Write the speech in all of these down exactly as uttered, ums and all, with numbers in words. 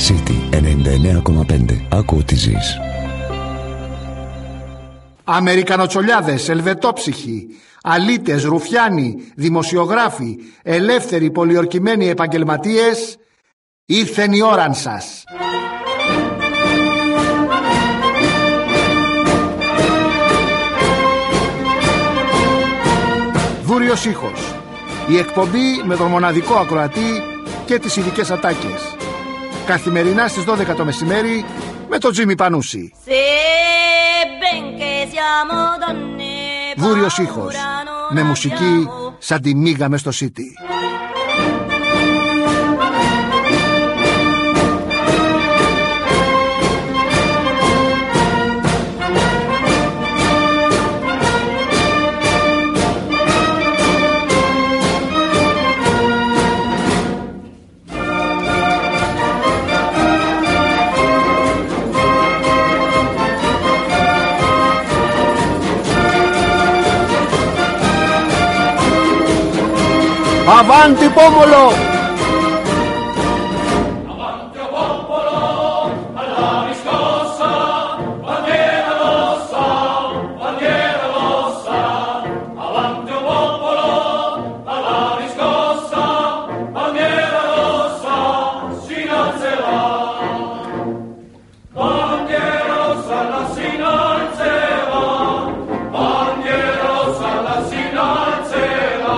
City ενενήντα εννέα κόμμα πέντε. Άκου ό,τι ζεις. Αμερικανοτσολιάδες, ελβετόψυχοι, αλήτες, ρουφιάνοι, δημοσιογράφοι, ελεύθεροι πολιορκημένοι επαγγελματίες, ήρθεν η ώραν σας. Βούριος ήχος. Η εκπομπή με τον μοναδικό ακροατή και τις ειδικές ατάκες. Καθημερινά στις δώδεκα το μεσημέρι με τον Τζίμι Πανούση. Βούριος ήχος. Με μουσική σαν τη μίγα μες στο City. Avanti popolo! Avanti popolo, alla riscossa, bandiera rossa, bandiera rossa. Avanti popolo, alla riscossa, bandiera rossa, si innalzerà. Bandiera rossa, la si innalzerà. Bandiera rossa, la si innalzerà.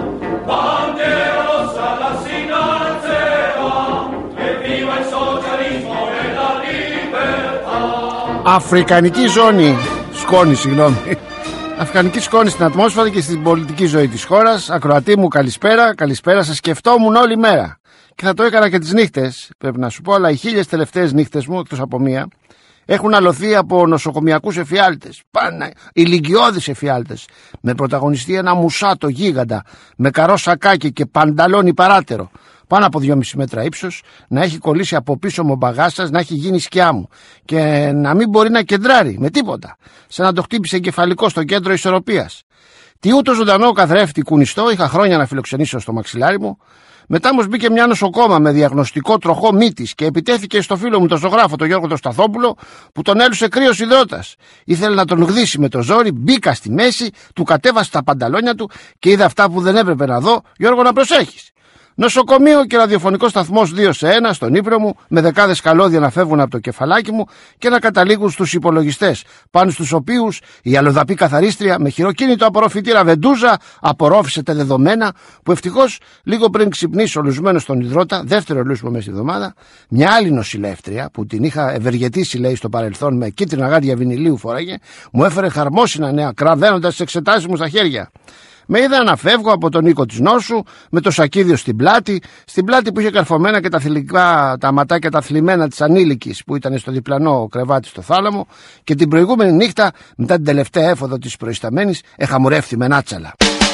Αφρικανική ζώνη, σκόνη, συγγνώμη. Αφρικανική σκόνη στην ατμόσφαιρα και στην πολιτική ζωή της χώρας. Ακροατή μου, καλησπέρα, καλησπέρα. Σας σκεφτόμουν όλη μέρα. Και θα το έκανα και τις νύχτες, πρέπει να σου πω, αλλά οι χίλιες τελευταίες νύχτες μου, εκτός από μία, έχουν αλωθεί από νοσοκομιακούς εφιάλτες. Πάνε, ηλικιώδεις εφιάλτες. Με πρωταγωνιστή ένα μουσάτο γίγαντα, με καρό σακάκι και πανταλόνι παράτερο. Πάνω από δυόμιση μέτρα ύψος, να έχει κολλήσει από πίσω μου μπαγάσας, να έχει γίνει σκιά μου και να μην μπορεί να κεντράρει με τίποτα. Σαν να το χτύπησε εγκεφαλικό στο κέντρο ισορροπίας. Τι ούτω ζωντανό καθρέφτη κουνιστό είχα χρόνια να φιλοξενήσω στο μαξιλάρι μου. Μετά μου μπήκε μια νοσοκόμα με διαγνωστικό τροχό μύτης και επιτέθηκε στο φίλο μου τον ζωγράφο, τον Γιώργο τον Σταθόπουλο, που τον έλουσε κρύος υδρότας. Ήθελε να τον γδίσει με το ζόρι, μπήκα στη μέση, του κατέβασα τα πανταλόνια του και είδα αυτά που δεν έπρεπε να δω. Γιώργο, να προσέχεις. Νοσοκομείο και ραδιοφωνικό σταθμός δύο σε ένα στον ύπνο μου, με δεκάδες καλώδια να φεύγουν από το κεφαλάκι μου και να καταλήγουν στους υπολογιστές, πάνω στους οποίους η αλλοδαπή καθαρίστρια με χειροκίνητο απορροφητήρα Βεντούζα απορρόφησε τα δεδομένα που ευτυχώς λίγο πριν ξυπνήσω λουσμένο στον υδρότα, δεύτερο λούσιμο μέσα στη εβδομάδα, μια άλλη νοσηλεύτρια που την είχα ευεργετήσει, λέει, στο παρελθόν με κίτρινα γάντια βινιλίου φοράγε, μου έφερε χαρμόσυνα νέα κραδένοντας τις εξετάσεις μου στα χέρια. Με είδα να φεύγω από τον οίκο της νόσου με το σακίδιο στην πλάτη, στην πλάτη που είχε καρφωμένα και τα θηλυκά, τα ματάκια τα θλιμμένα της ανήλικης που ήταν στο διπλανό κρεβάτι στο θάλαμο, και την προηγούμενη νύχτα, μετά την τελευταία έφοδο της προϊσταμένης, εχαμουρεύθη με νάτσαλα.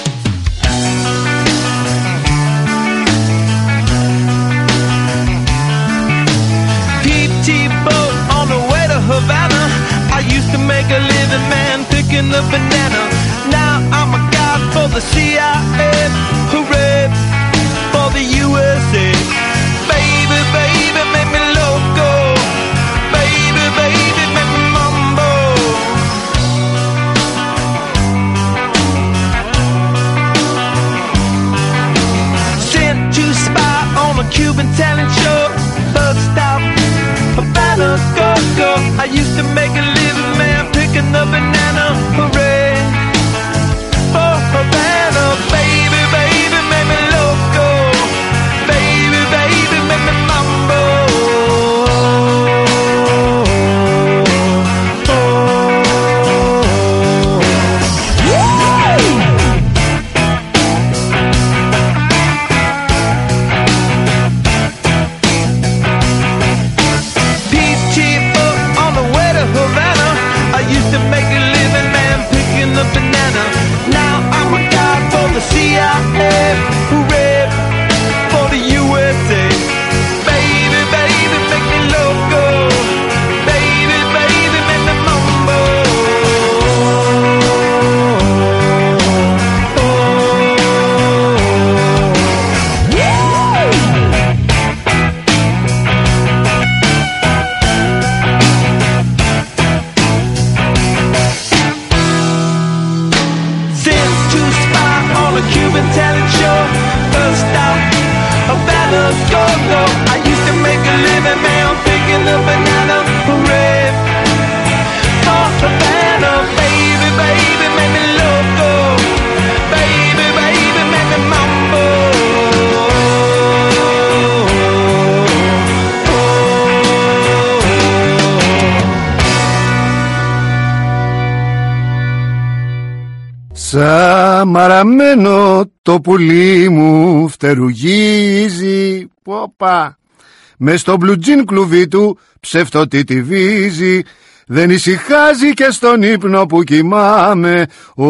For the C I A, hooray for the U S A. Baby, baby, make me loco. Baby, baby, make me mambo. Sent to spy on a Cuban talent show. Bus stop, Havana, go, go. I used to make a living, man, picking up banana, hooray. Havana, baby, baby, make me loco. Baby, baby, make me mambo. Peach tea on the way to Havana. I used to make a living. go low. I used to make a living, man, picking the banana bread. For Havana, baby, baby, make me loco. Baby, baby, make me mambo. Σαν μαραμένο το πουλί μου φτερουγίζει. Πόπα. Μες στο μπλουτζίν κλουβί του ψευτότη τη βίζει. Δεν ησυχάζει και στον ύπνο που κοιμάμαι. Ω,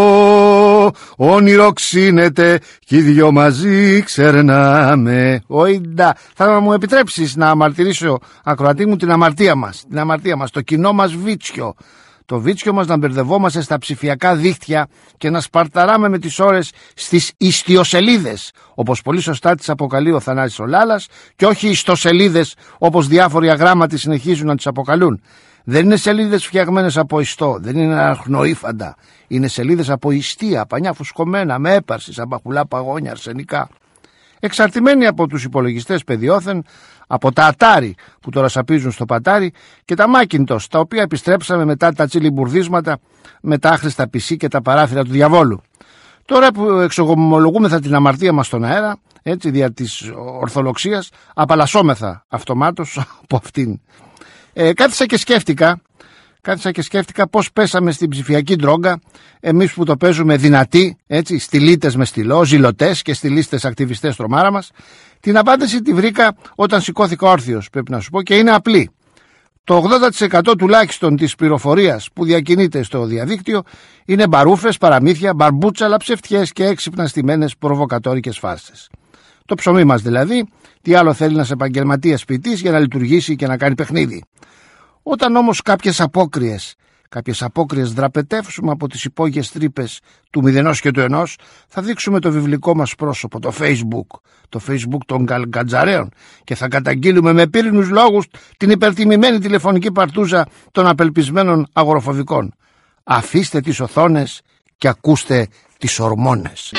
όνειρο ξύνεται κι οι δυο μαζί ξερνάμε. Οϊντα, θα μου επιτρέψεις να αμαρτυρήσω, ακροατή μου, την αμαρτία μας. Την αμαρτία μας, το κοινό μας βίτσιο. Το βίτσιο μας να μπερδευόμαστε στα ψηφιακά δίκτυα και να σπαρταράμε με τις ώρες στις ιστιοσελίδες, όπως πολύ σωστά τις αποκαλεί ο Θανάσης ο Λάλας, και όχι ιστοσελίδες όπως διάφοροι αγράμματοι συνεχίζουν να τις αποκαλούν. Δεν είναι σελίδες φτιαγμένες από ιστό, δεν είναι αρχνοήφαντα. Είναι σελίδες από ιστία, πανιά φουσκωμένα, με έπαρση, σαν μπαχουλά παγόνια, αρσενικά. Εξαρτημένοι από τους υπολογιστές παιδιόθεν, από τα Atari που τώρα σαπίζουν στο πατάρι και τα Macintosh, τα οποία επιστρέψαμε μετά τα τσιλιμπουρδίσματα με τα άχρηστα πι σι και τα παράθυρα του διαβόλου. Τώρα που εξογομολογούμεθα την αμαρτία μας στον αέρα, έτσι, δια της ορθολοξίας, απαλλασσόμεθα αυτομάτως από αυτήν. Ε, κάθισα και σκέφτηκα, κάθισα και σκέφτηκα πώς πέσαμε στην ψηφιακή ντρόγκα, εμείς που το παίζουμε δυνατοί, έτσι, στυλίτες με στυλό, ζηλωτές και στυλίστες ακτιβιστές τρομάρα μας. Την απάντηση τη βρήκα όταν σηκώθηκα όρθιος, πρέπει να σου πω, και είναι απλή. Το ογδόντα τοις εκατό τουλάχιστον της πληροφορίας που διακινείται στο διαδίκτυο είναι μπαρούφες, παραμύθια, μπαρμπούτσαλα, ψευτιές και έξυπνα στημένες προβοκατόρικες φάρσες. Το ψωμί μας δηλαδή, τι άλλο θέλει ένας επαγγελματίας ποιητής για να λειτουργήσει και να κάνει παιχνίδι. Όταν όμως κάποιες απόκριες, κάποιες απόκριες δραπετεύσουμε από τις υπόγειες τρύπες του μηδενός και του ενός, θα δείξουμε το βιβλικό μας πρόσωπο, το Facebook, το Facebook των γκατζαρέων, και θα καταγγείλουμε με πύρινους λόγους την υπερτιμημένη τηλεφωνική παρτούζα των απελπισμένων αγοροφοβικών. Αφήστε τις οθόνες και ακούστε τις ορμόνες.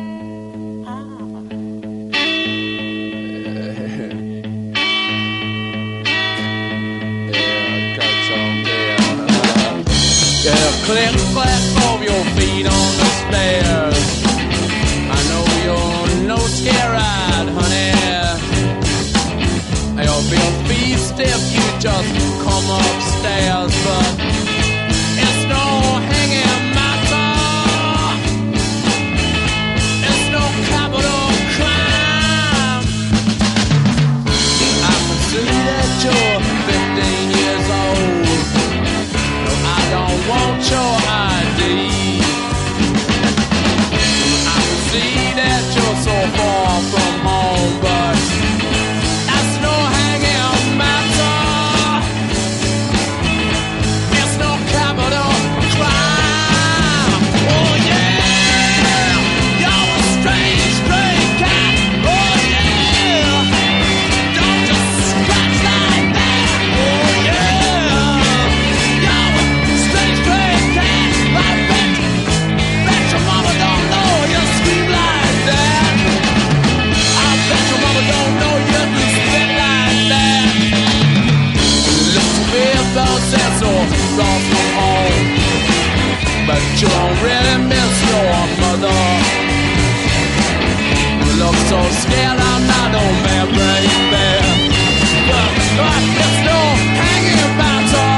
Click, clack of your feet on the stairs. I know you're no scared, honey. You'll be a beast if you just come upstairs, but it's no hanging matter. It's no capital crime. I can see that you're fifteen years old. No, I don't want your I D. I can see that you're so far from home, but that's no hanging matter. It's no capital crime. Oh yeah, you're a strange, strange cat. Oh yeah, don't just scratch like that. Oh yeah, you're a strange, strange cat. I bet, bet your mama don't know you scream like that. I bet your mama don't know you do spit like that. Look to me about that so far from home, but you don't really miss your mother. You look so scared, I'm not no man, baby. But, but it's no hanging matter.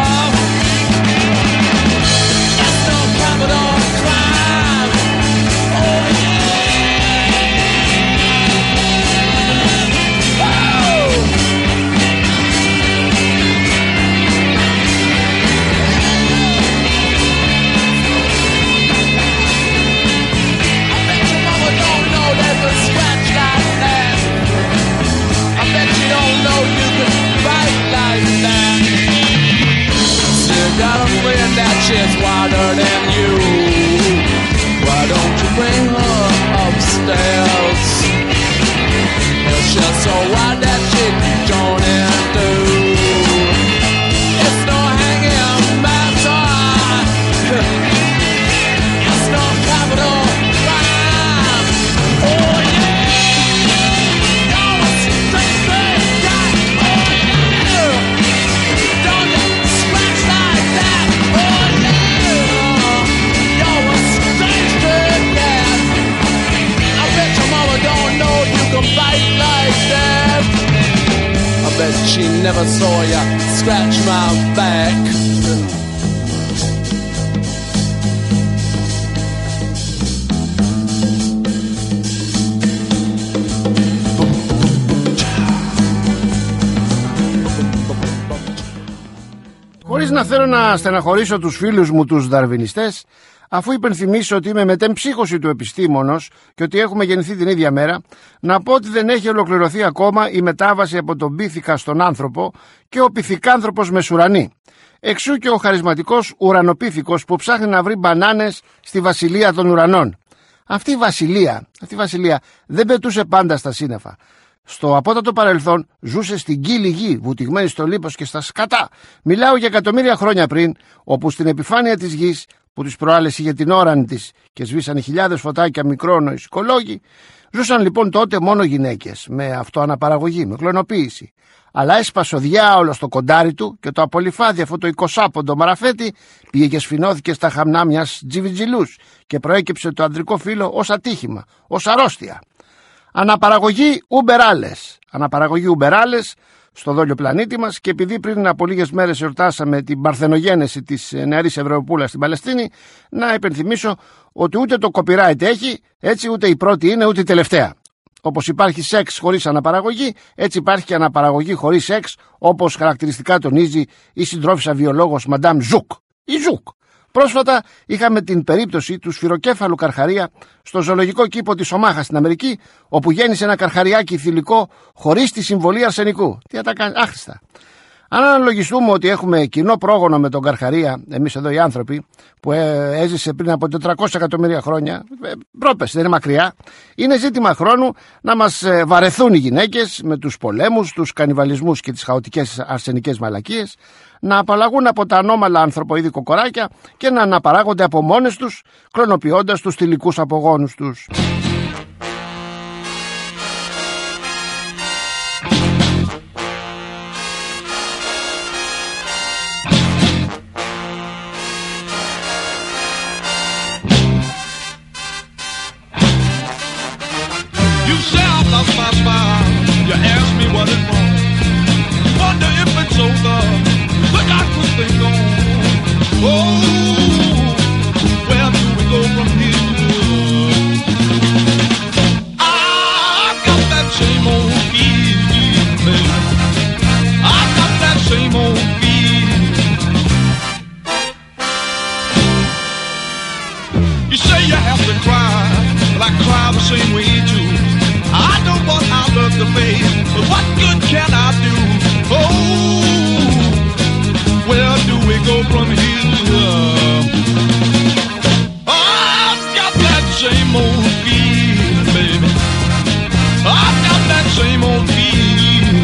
It's no capital crime. Oh yeah. Oh! I bet your mama don't know there's a scratch like that. I bet you don't know you can fight like that. Still got a friend that shit's wilder than you. Why don't you bring her upstairs? It's just so wild that shit you don't do. It's no hanging matter. It's no capital crime. Oh yeah, you're a said she never saw ya scratch my back. Χωρίς να θέλω να στεναχωρήσω τους φίλους μου τους δαρβινιστές, αφού υπενθυμίσω ότι είμαι μετεμψύχωση του επιστήμονος και ότι έχουμε γεννηθεί την ίδια μέρα, να πω ότι δεν έχει ολοκληρωθεί ακόμα η μετάβαση από τον πίθηκα στον άνθρωπο και ο πυθικάνθρωπος μεσουρανή. Εξού και ο χαρισματικός ουρανοπίθηκος που ψάχνει να βρει μπανάνες στη βασιλεία των ουρανών. Αυτή η βασιλεία, αυτή η βασιλεία δεν πετούσε πάντα στα σύννεφα. Στο απότατο παρελθόν ζούσε στην κύλη γη, βουτυγμένη στο λίπος και στα σκατά. Μιλάω για εκατομμύρια χρόνια πριν, όπου στην επιφάνεια της γης, που τις προάλλες είχε την όρανη της και σβήσανε χιλιάδες φωτάκια μικρόνοης οικολόγοι, ζούσαν λοιπόν τότε μόνο γυναίκες, με αυτοαναπαραγωγή, με κλωνοποίηση. Αλλά έσπασε ο διάολος στο κοντάρι του και το απολυφάδι, αυτό το εικοσάποντο μαραφέτη, πήγε και σφινώθηκε στα χαμνά μιας τζιβιτζιλούς και προέκυψε το ανδρικό φύλο ως ατύχημα, ως αρρώστια. Αναπαραγωγή ουμπεράλες. Αναπαραγωγή ουμπεράλες στο δόλιο πλανήτη μας, και επειδή πριν από λίγες μέρες εορτάσαμε την παρθενογένεση της νεαρής Ευρωπούλας στην Παλαιστίνη, να υπενθυμίσω ότι ούτε το copyright έχει, έτσι ούτε η πρώτη είναι ούτε η τελευταία. Όπως υπάρχει σεξ χωρίς αναπαραγωγή, έτσι υπάρχει και αναπαραγωγή χωρίς σεξ, όπως χαρακτηριστικά τονίζει η συντρόφισσα βιολόγος Madame Zouk. Η Zouk. Πρόσφατα είχαμε την περίπτωση του σφυροκέφαλου καρχαρία στο ζωολογικό κήπο της Ομάχα στην Αμερική, όπου γέννησε ένα καρχαριάκι θηλυκό χωρίς τη συμβολή αρσενικού. Τι θα τα κάνει, άχρηστα. Αν αναλογιστούμε ότι έχουμε κοινό πρόγονο με τον καρχαρία, εμείς εδώ οι άνθρωποι, που έζησε πριν από τετρακόσια εκατομμύρια χρόνια, πρόπες, δεν είναι μακριά, είναι ζήτημα χρόνου να μας βαρεθούν οι γυναίκες με τους πολέμους, τους κανιβαλισμούς και τις χαοτικές αρσενικές μαλακίες, να απαλλαγούν από τα ανώμαλα ανθρωποειδή κοκοράκια και να αναπαράγονται από μόνες τους, κλωνοποιώντας τους θηλυκούς απογόνους τους. My smile, you ask me what is wrong. Wonder if it's over. Look, I could think on. Oh, where do we go from here? I got that same old feeling, baby. I got that same old feeling. You say you have to cry, but I cry the same way too. I don't want our love to fade, but what good can I do? Oh, where do we go from here? I've got that same old feeling, baby. I've got that same old feeling.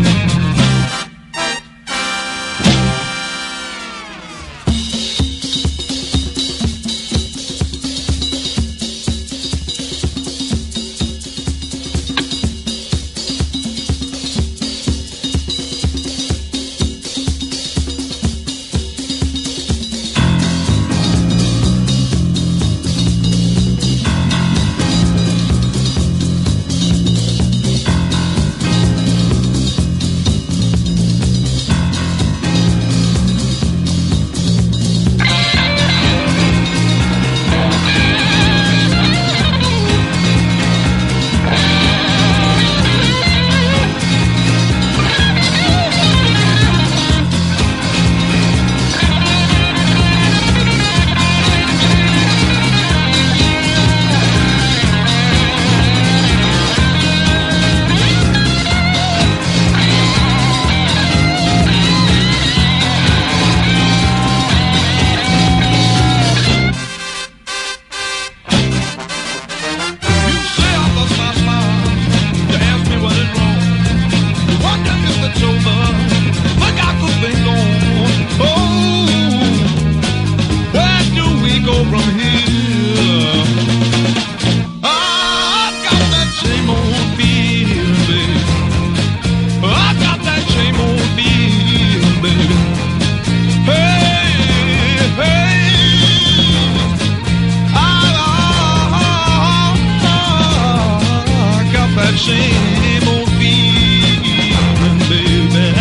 Same old feeling, baby.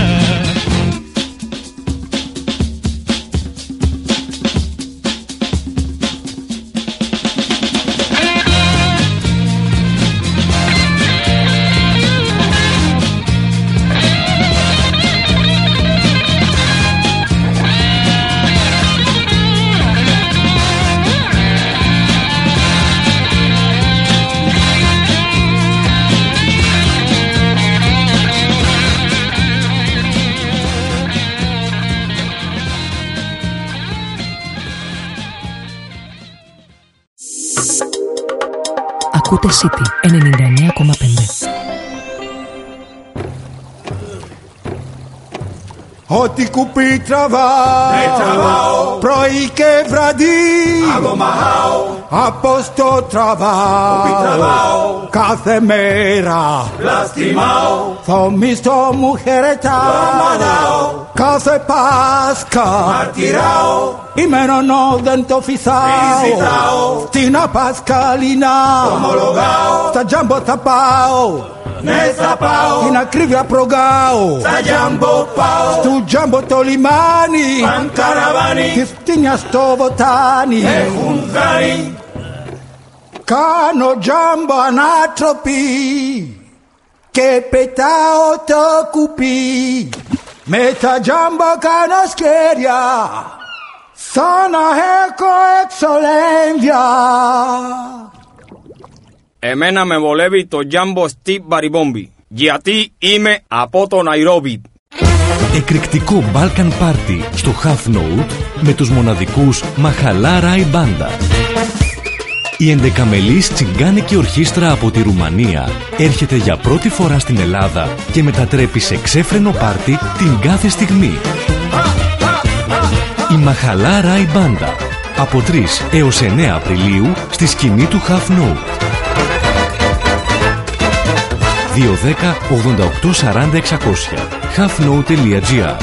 Ακούτε City ενενήντα εννέα κόμμα πέντε. Ό,τι κουπί τραβάω, πρωί και βραδύ, από στο τραβάω, κάθε μέρα Λαστιμάω, το μισθό μου χαιρετάω, κάθε Πάσχα μαρτυράω, ημερονό δεν το φυσάω, ζητάω, στην Απασκαλίνα ομολογάω, στα τζάμπο θα πάω, ναι θα πάω, την ακρίβεια προγάω, στα τζάμπο πάω, στου τζάμπο το λιμάνι, παν καραβάνι, τη φτύνια στο βοτάνι, έχουν χάρη. κάνω τζάμπο ανάτροπη και πετάω το κουπί, με τα τζάμπο κάνω σκέρια σαν να έχω εξολένδια. Εμένα με βολεύει το Jumbo Steve Baribombι, γιατί είμαι από το Ναϊρόμπι. Εκρηκτικό Balkan Party στο Half Note με τους μοναδικούς Μαχαλά Ράι Μπάντα. Η ενδεκαμελής τσιγκάνικη ορχήστρα από τη Ρουμανία έρχεται για πρώτη φορά στην Ελλάδα και μετατρέπει σε ξέφρενο πάρτι την κάθε στιγμή. Η Μαχαλά Ράι Μπάντα από τρεις έως εννέα Απριλίου στη σκηνή του Half Note. δύο δέκα ογδόντα οκτώ σαράντα εξακόσια halfnote τελεία gr.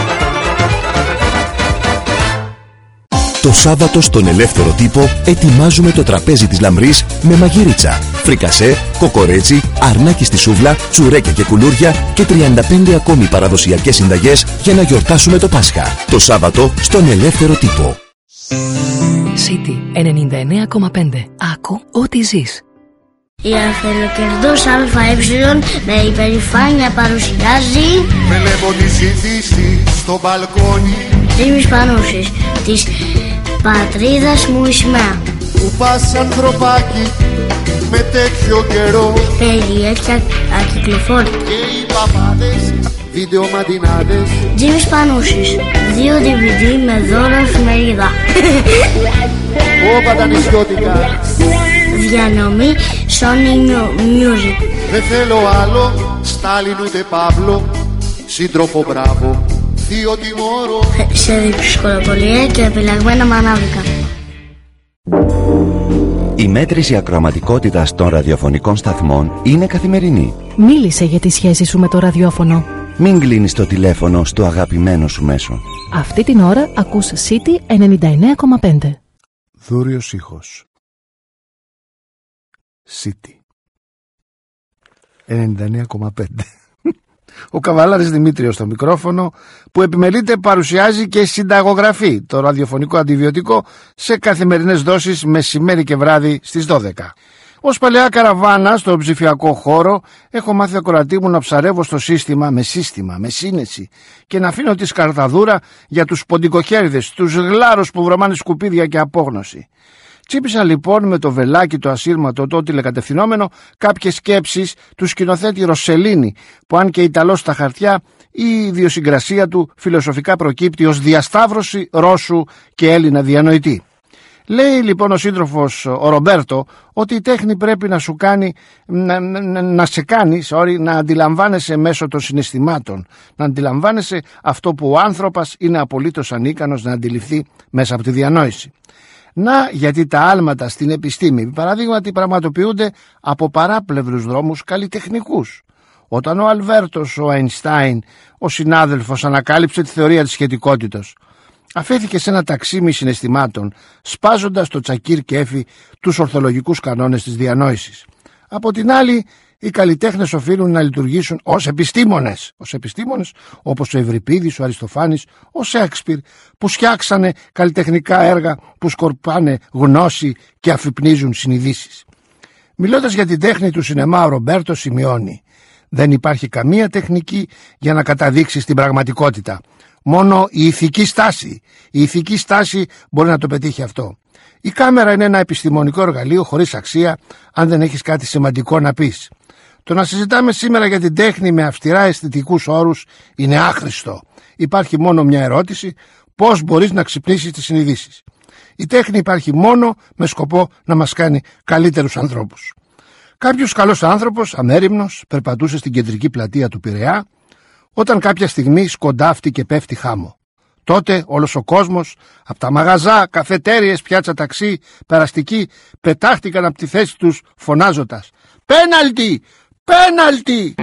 Το Σάββατο στον Ελεύθερο Τύπο ετοιμάζουμε το τραπέζι της λαμπρής με μαγειρίτσα, φρικασέ, κοκορέτσι, αρνάκι στη σούβλα, τσουρέκια και κουλούρια και τριάντα πέντε ακόμη παραδοσιακές συνταγές για να γιορτάσουμε το Πάσχα. Το Σάββατο στον Ελεύθερο Τύπο. City ενενήντα εννέα κόμμα πέντε. Άκου ό,τι ζεις. Η Αφελοκερδός ΑΕ με υπερηφάνεια παρουσιάζει Βλέπω τη ζήτηση στο μπαλκόνι, Τζίμις Πανούσης, της πατρίδας μου η σημαία. Που πας ανθρωπάκι με τέτοιο καιρό, Περιέργεια ακυκλοφόρη και οι παπάδες, βίντεο μαντινάδες. Τζίμις Πανούσης, δύο ντι βι ντι με δώρο εφημερίδα. Όπα τα νησιώτικα. Διανομή Sony Music. Δεν θέλω άλλο, Στάλιν ούτε Παύλο, σύντροφο μπράβο, θείο τιμώρο. Σε δυσκολοπολία και επιλεγμένα μανάβικα. Η μέτρηση ακροαματικότητας των ραδιοφωνικών σταθμών είναι καθημερινή. Μίλησε για τη σχέση σου με το ραδιόφωνο. Μην κλείνεις το τηλέφωνο στο αγαπημένο σου μέσο. Αυτή την ώρα ακούς City ενενήντα εννέα κόμμα πέντε. Δούριος ήχος. City ενενήντα εννέα κόμμα πέντε. Ο Καβαλάρης Δημήτριος στο μικρόφωνο, που επιμελείται, παρουσιάζει και συνταγογραφεί το ραδιοφωνικό αντιβιωτικό σε καθημερινές δόσεις μεσημέρι και βράδυ στις δώδεκα. Ως παλαιά καραβάνα στο ψηφιακό χώρο έχω μάθει ακροατή μου να ψαρεύω στο σύστημα με σύστημα, με σύνεση και να αφήνω τη σκαρταδούρα για τους ποντικοχέριδες, τους γλάρους που βρωμάνε σκουπίδια και απόγνωση. Τσίπησα λοιπόν με το βελάκι το ασύρματο το τηλεκατευθυνόμενο κάποιες σκέψεις του σκηνοθέτη Ροσελίνη, που αν και Ιταλός στα χαρτιά, η ιδιοσυγκρασία του φιλοσοφικά προκύπτει ως διασταύρωση Ρώσου και Έλληνα διανοητή. Λέει λοιπόν ο σύντροφος ο Ρομπέρτο ότι η τέχνη πρέπει να σου κάνει, να, να, να σε κάνει sorry, να αντιλαμβάνεσαι μέσω των συναισθημάτων, να αντιλαμβάνεσαι αυτό που ο άνθρωπος είναι απολύτως ανίκανος να αντιληφθεί μέσα από τη διανόηση. Να γιατί τα άλματα στην επιστήμη παραδείγματι πραγματοποιούνται από παράπλευρους δρόμους καλλιτεχνικούς. Όταν ο Αλβέρτος, ο Αϊνστάιν, ο συνάδελφος, ανακάλυψε τη θεωρία της σχετικότητας, αφέθηκε σε ένα ταξίμι συναισθημάτων, σπάζοντας το τσακίρ και έφη τους ορθολογικούς κανόνες της διανόησης. Από την άλλη, οι καλλιτέχνες οφείλουν να λειτουργήσουν ως επιστήμονες, ως επιστήμονες όπως ο Ευρυπίδης, ο Αριστοφάνης, ο Σέξπιρ, που φτιάξανε καλλιτεχνικά έργα που σκορπάνε γνώση και αφυπνίζουν συνειδήσεις. Μιλώντας για την τέχνη του σινεμά, ο Ρομπέρτο σημειώνει: δεν υπάρχει καμία τεχνική για να καταδείξει την πραγματικότητα. Μόνο η ηθική στάση. Η ηθική στάση μπορεί να το πετύχει αυτό. Η κάμερα είναι ένα επιστημονικό εργαλείο χωρίς αξία αν δεν έχεις κάτι σημαντικό να πεις. Το να συζητάμε σήμερα για την τέχνη με αυστηρά αισθητικούς όρους είναι άχρηστο. Υπάρχει μόνο μια ερώτηση: πώς μπορείς να ξυπνήσεις τις συνειδήσεις. Η τέχνη υπάρχει μόνο με σκοπό να μας κάνει καλύτερους ανθρώπους. Κάποιος καλός άνθρωπος, αμέριμνος, περπατούσε στην κεντρική πλατεία του Πειραιά, όταν κάποια στιγμή σκοντάφτει και πέφτει χάμο. Τότε όλος ο κόσμος, από τα μαγαζά, καφετέριες, πιάτσα ταξί, περαστικοί, πετάχτηκαν από τη θέση τους φωνάζοντας «Πέναλτι! Πέναλτι!»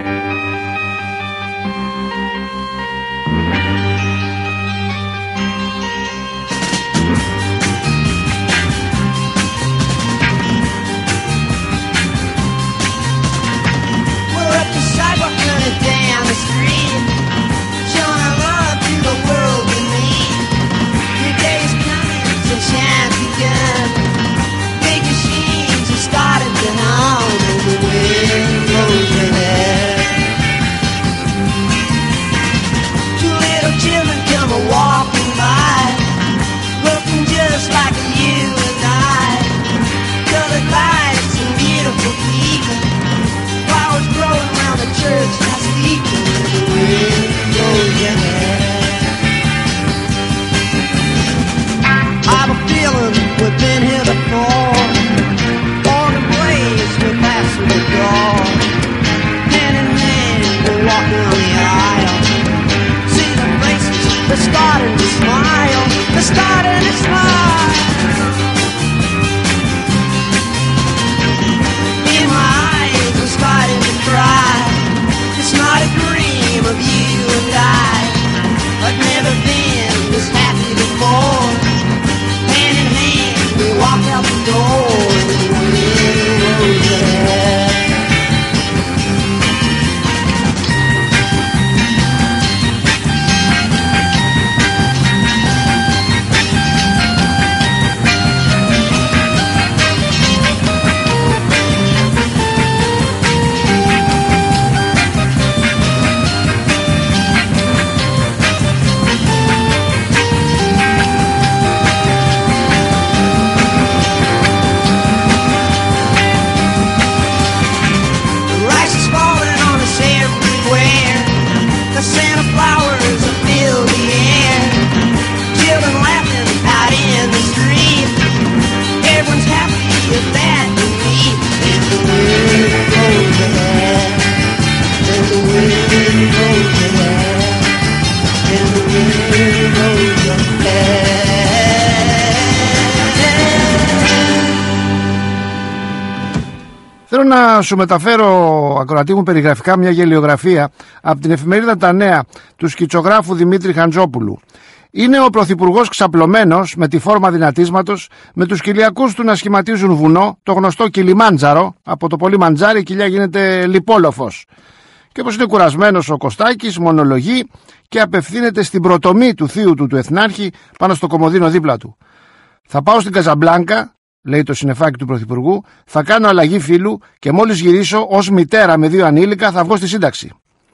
Θέλω να σου μεταφέρω, ακροατή μου, περιγραφικά μια γελιογραφία από την εφημερίδα Τα Νέα του σκητσογράφου Δημήτρη Χαντζόπουλου. Είναι ο πρωθυπουργός ξαπλωμένος με τη φόρμα δυνατίσματος, με τους κοιλιακούς του να σχηματίζουν βουνό, το γνωστό Κιλιμάντζαρο. Από το πολύ μαντζάρι η κοιλιά γίνεται λιπόλοφος. Και όπως είναι κουρασμένος ο Κωστάκης, μονολογεί και απευθύνεται στην πρωτομή του θείου του του Εθνάρχη πάνω στο κομοδίνο δίπλα του. «Θα πάω στην Καζαμπλάνκα», λέει το συννεφάκι του πρωθυπουργού, «θα κάνω αλλαγή φύλου και μόλις γυρίσω ως μητέρα με δύο ανήλικα θα βγω στη σύνταξη».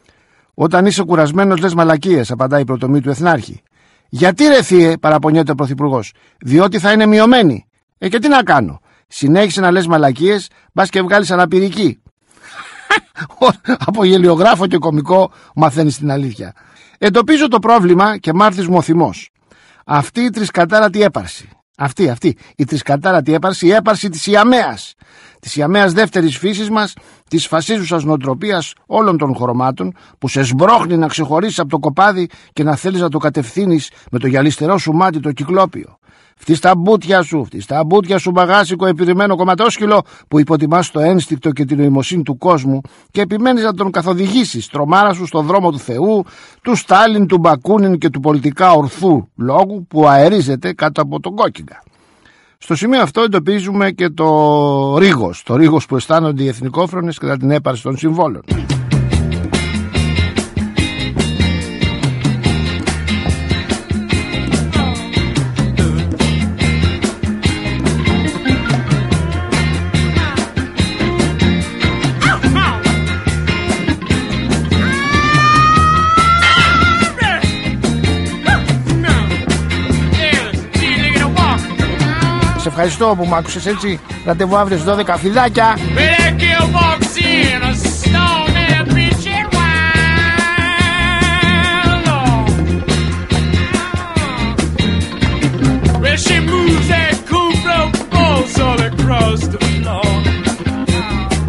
«Όταν είσαι κουρασμένος λες μαλακίες», απαντάει η πρωτομή του Εθνάρχη. «Γιατί ρε θύε», παραπονιέται ο πρωθυπουργός, «διότι θα είναι μειωμένη». «Ε και τι να κάνω, συνέχισε να λες μαλακίες, μπας και βγάλεις αναπηρική». Από γελιογράφο και κωμικό μαθαίνεις την αλήθεια. «Εντοπίζω το πρόβλημα και μάρτης μου ο θυμός. Αυτή η τρισκατάρατη έπαρση. Αυτή, αυτή, η τρισκατάρατη έπαρση, η έπαρση της Ιαμαίας. Της Ιαμαίας δεύτερης φύσης μας, της φασίζουσας νοοτροπίας όλων των χρωμάτων, που σε σμπρώχνει να ξεχωρίσεις από το κοπάδι και να θέλεις να το κατευθύνεις με το γυαλιστερό σου μάτι το κυκλόπιο. Φτύ στα μπούτια σου, φτύ στα μπούτια σου μπαγάσικο επιρρημένο κομματόσκυλο που υποτιμάς το ένστικτο και την νοημοσύνη του κόσμου και επιμένεις να τον καθοδηγήσεις τρομάρα σου στον δρόμο του Θεού, του Στάλιν, του Μπακούνιν και του πολιτικά ορθού λόγου που αερίζεται κάτω από τον κόκκιγκα». Στο σημείο αυτό εντοπίζουμε και το ρίγος, το ρίγος που αισθάνονται οι εθνικόφρονες κατά την έπαρση των συμβόλων. Ευχαριστώ που μ' άκουσες έτσι. Ραντεβού αύριο στις δώδεκα. Φιλάκια! She moves that cool blow balls all across the floor.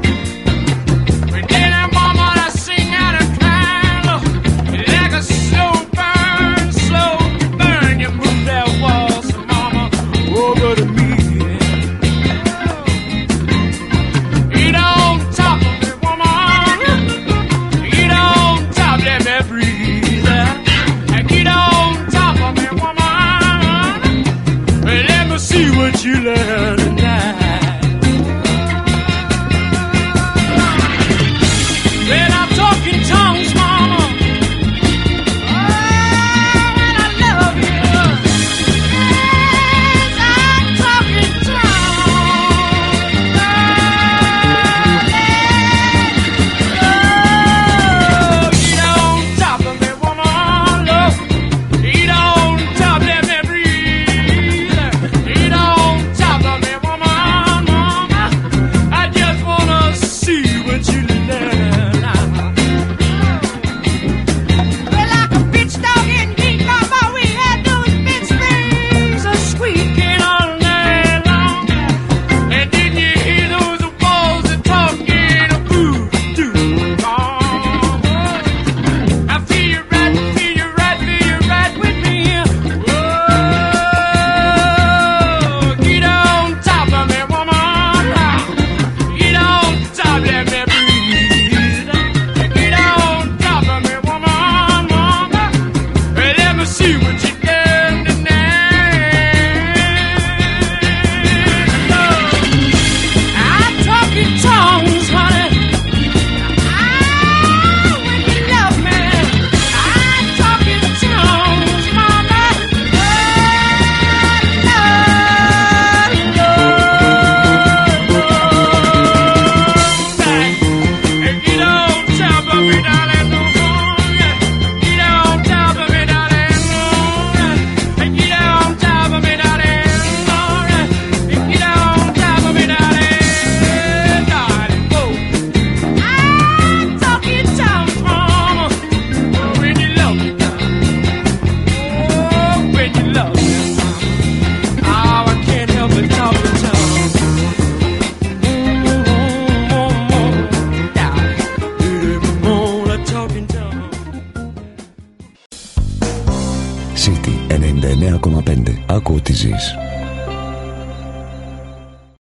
ακούω τι ζεις.